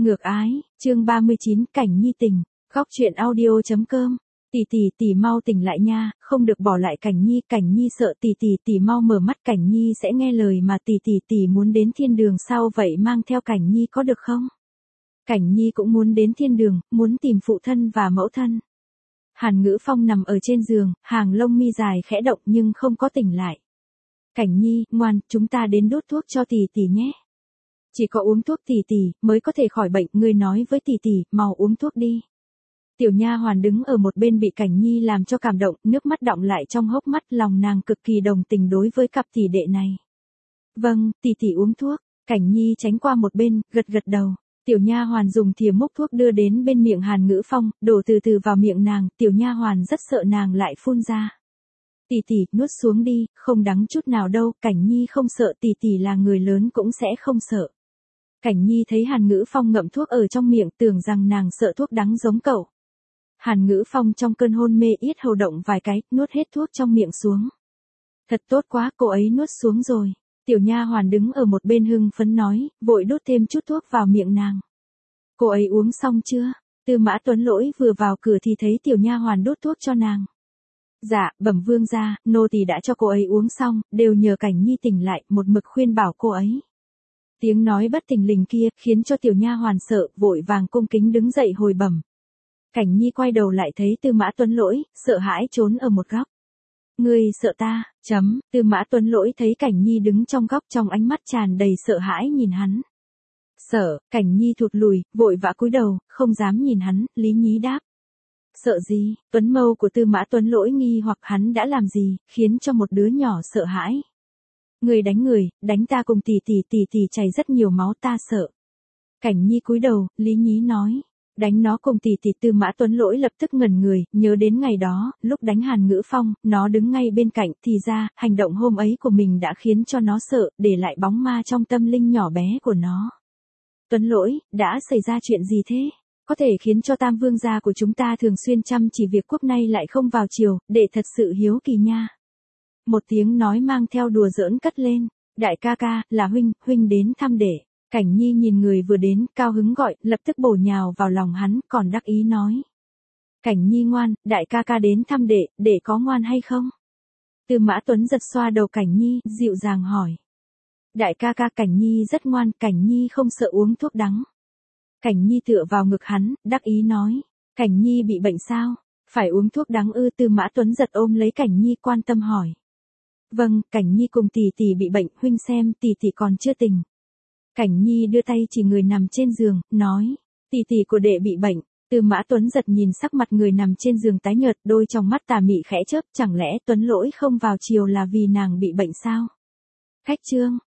Ngược ái, chương 39, cảnh nhi tình, góc truyện audio.com. Tỷ mau tỉnh lại nha, không được bỏ lại Cảnh Nhi sợ tỷ mau mở mắt, Cảnh Nhi sẽ nghe lời mà tỷ muốn đến thiên đường, sao vậy mang theo Cảnh Nhi có được không? Cảnh Nhi cũng muốn đến thiên đường, muốn tìm phụ thân và mẫu thân. Hàn Ngữ Phong nằm ở trên giường, hàng lông mi dài khẽ động nhưng không có tỉnh lại. Cảnh Nhi, ngoan, chúng ta đến đốt thuốc cho tỷ nhé. Chỉ có uống thuốc tỷ mới có thể khỏi bệnh, ngươi nói với tỷ, mau uống thuốc đi. Tiểu nha hoàn đứng ở một bên bị Cảnh Nhi làm cho cảm động, nước mắt đọng lại trong hốc mắt, lòng nàng cực kỳ đồng tình đối với cặp tỷ đệ này. Vâng, tỷ uống thuốc. Cảnh Nhi tránh qua một bên, gật đầu. Tiểu nha hoàn dùng thìa múc thuốc đưa đến bên miệng Hàn Ngữ Phong, đổ từ từ vào miệng nàng, tiểu nha hoàn rất sợ nàng lại phun ra. Tỷ, nuốt xuống đi, không đắng chút nào đâu, Cảnh Nhi không sợ, tỷ là người lớn cũng sẽ không sợ. Cảnh Nhi thấy Hàn Ngữ Phong ngậm thuốc ở trong miệng, tưởng rằng nàng sợ thuốc đắng giống cậu. Hàn Ngữ Phong trong cơn hôn mê yết hầu động vài cái, nuốt hết thuốc trong miệng xuống. Thật tốt quá, cô ấy nuốt xuống rồi. Tiểu nha hoàn đứng ở một bên hưng phấn nói, vội đút thêm chút thuốc vào miệng nàng. Cô ấy uống xong chưa? Tư Mã Tuấn Lỗi vừa vào cửa thì thấy tiểu nha hoàn đút thuốc cho nàng. Dạ, bẩm vương gia, nô tỳ đã cho cô ấy uống xong, đều nhờ Cảnh Nhi tỉnh lại, một mực khuyên bảo cô ấy. Tiếng nói bất thình lình kia khiến cho tiểu nha hoàn sợ, vội vàng cung kính đứng dậy hồi bẩm. Cảnh Nhi quay đầu lại thấy Tư Mã Tuấn Lỗi, sợ hãi trốn ở một góc. Ngươi sợ ta, Tư Mã Tuấn Lỗi thấy Cảnh Nhi đứng trong góc, trong ánh mắt tràn đầy sợ hãi nhìn hắn. Sợ, Cảnh Nhi thụt lùi, vội vã cúi đầu, không dám nhìn hắn, lý nhí đáp. Sợ gì? Tuấn mâu của Tư Mã Tuấn Lỗi nghi hoặc hắn đã làm gì, khiến cho một đứa nhỏ sợ hãi. Người, đánh ta cùng tỷ chảy rất nhiều máu, ta sợ. Cảnh Nhi cúi đầu, lý nhí nói. Đánh nó cùng tỷ, Tư Mã Tuấn Lỗi lập tức ngẩn người, nhớ đến ngày đó, lúc đánh Hàn Ngữ Phong, nó đứng ngay bên cạnh, thì ra, hành động hôm ấy của mình đã khiến cho nó sợ, để lại bóng ma trong tâm linh nhỏ bé của nó. Tuấn Lỗi, đã xảy ra chuyện gì thế? Có thể khiến cho Tam Vương gia của chúng ta thường xuyên chăm chỉ việc quốc nay lại không vào triều, đệ thật sự hiếu kỳ nha. Một tiếng nói mang theo đùa giỡn cất lên, đại ca, là huynh đến thăm đệ. Cảnh Nhi nhìn người vừa đến, cao hứng gọi, lập tức bổ nhào vào lòng hắn, còn đắc ý nói. Cảnh Nhi ngoan, đại ca đến thăm đệ có ngoan hay không? Tư Mã Tuấn giật xoa đầu Cảnh Nhi, dịu dàng hỏi. Đại ca, Cảnh Nhi rất ngoan, Cảnh Nhi không sợ uống thuốc đắng. Cảnh Nhi tựa vào ngực hắn, đắc ý nói. Cảnh Nhi bị bệnh sao? Phải uống thuốc đắng ư? Tư Mã Tuấn giật ôm lấy Cảnh Nhi quan tâm hỏi. Vâng, Cảnh Nhi cùng tỷ bị bệnh, huynh xem, tỷ còn chưa tỉnh. Cảnh Nhi đưa tay chỉ người nằm trên giường, nói, tỷ của đệ bị bệnh. Tư Mã Tuấn giật nhìn sắc mặt người nằm trên giường tái nhợt, đôi trong mắt tà mị khẽ chớp, chẳng lẽ Tuấn Lỗi không vào chiều là vì nàng bị bệnh sao? Khách trương,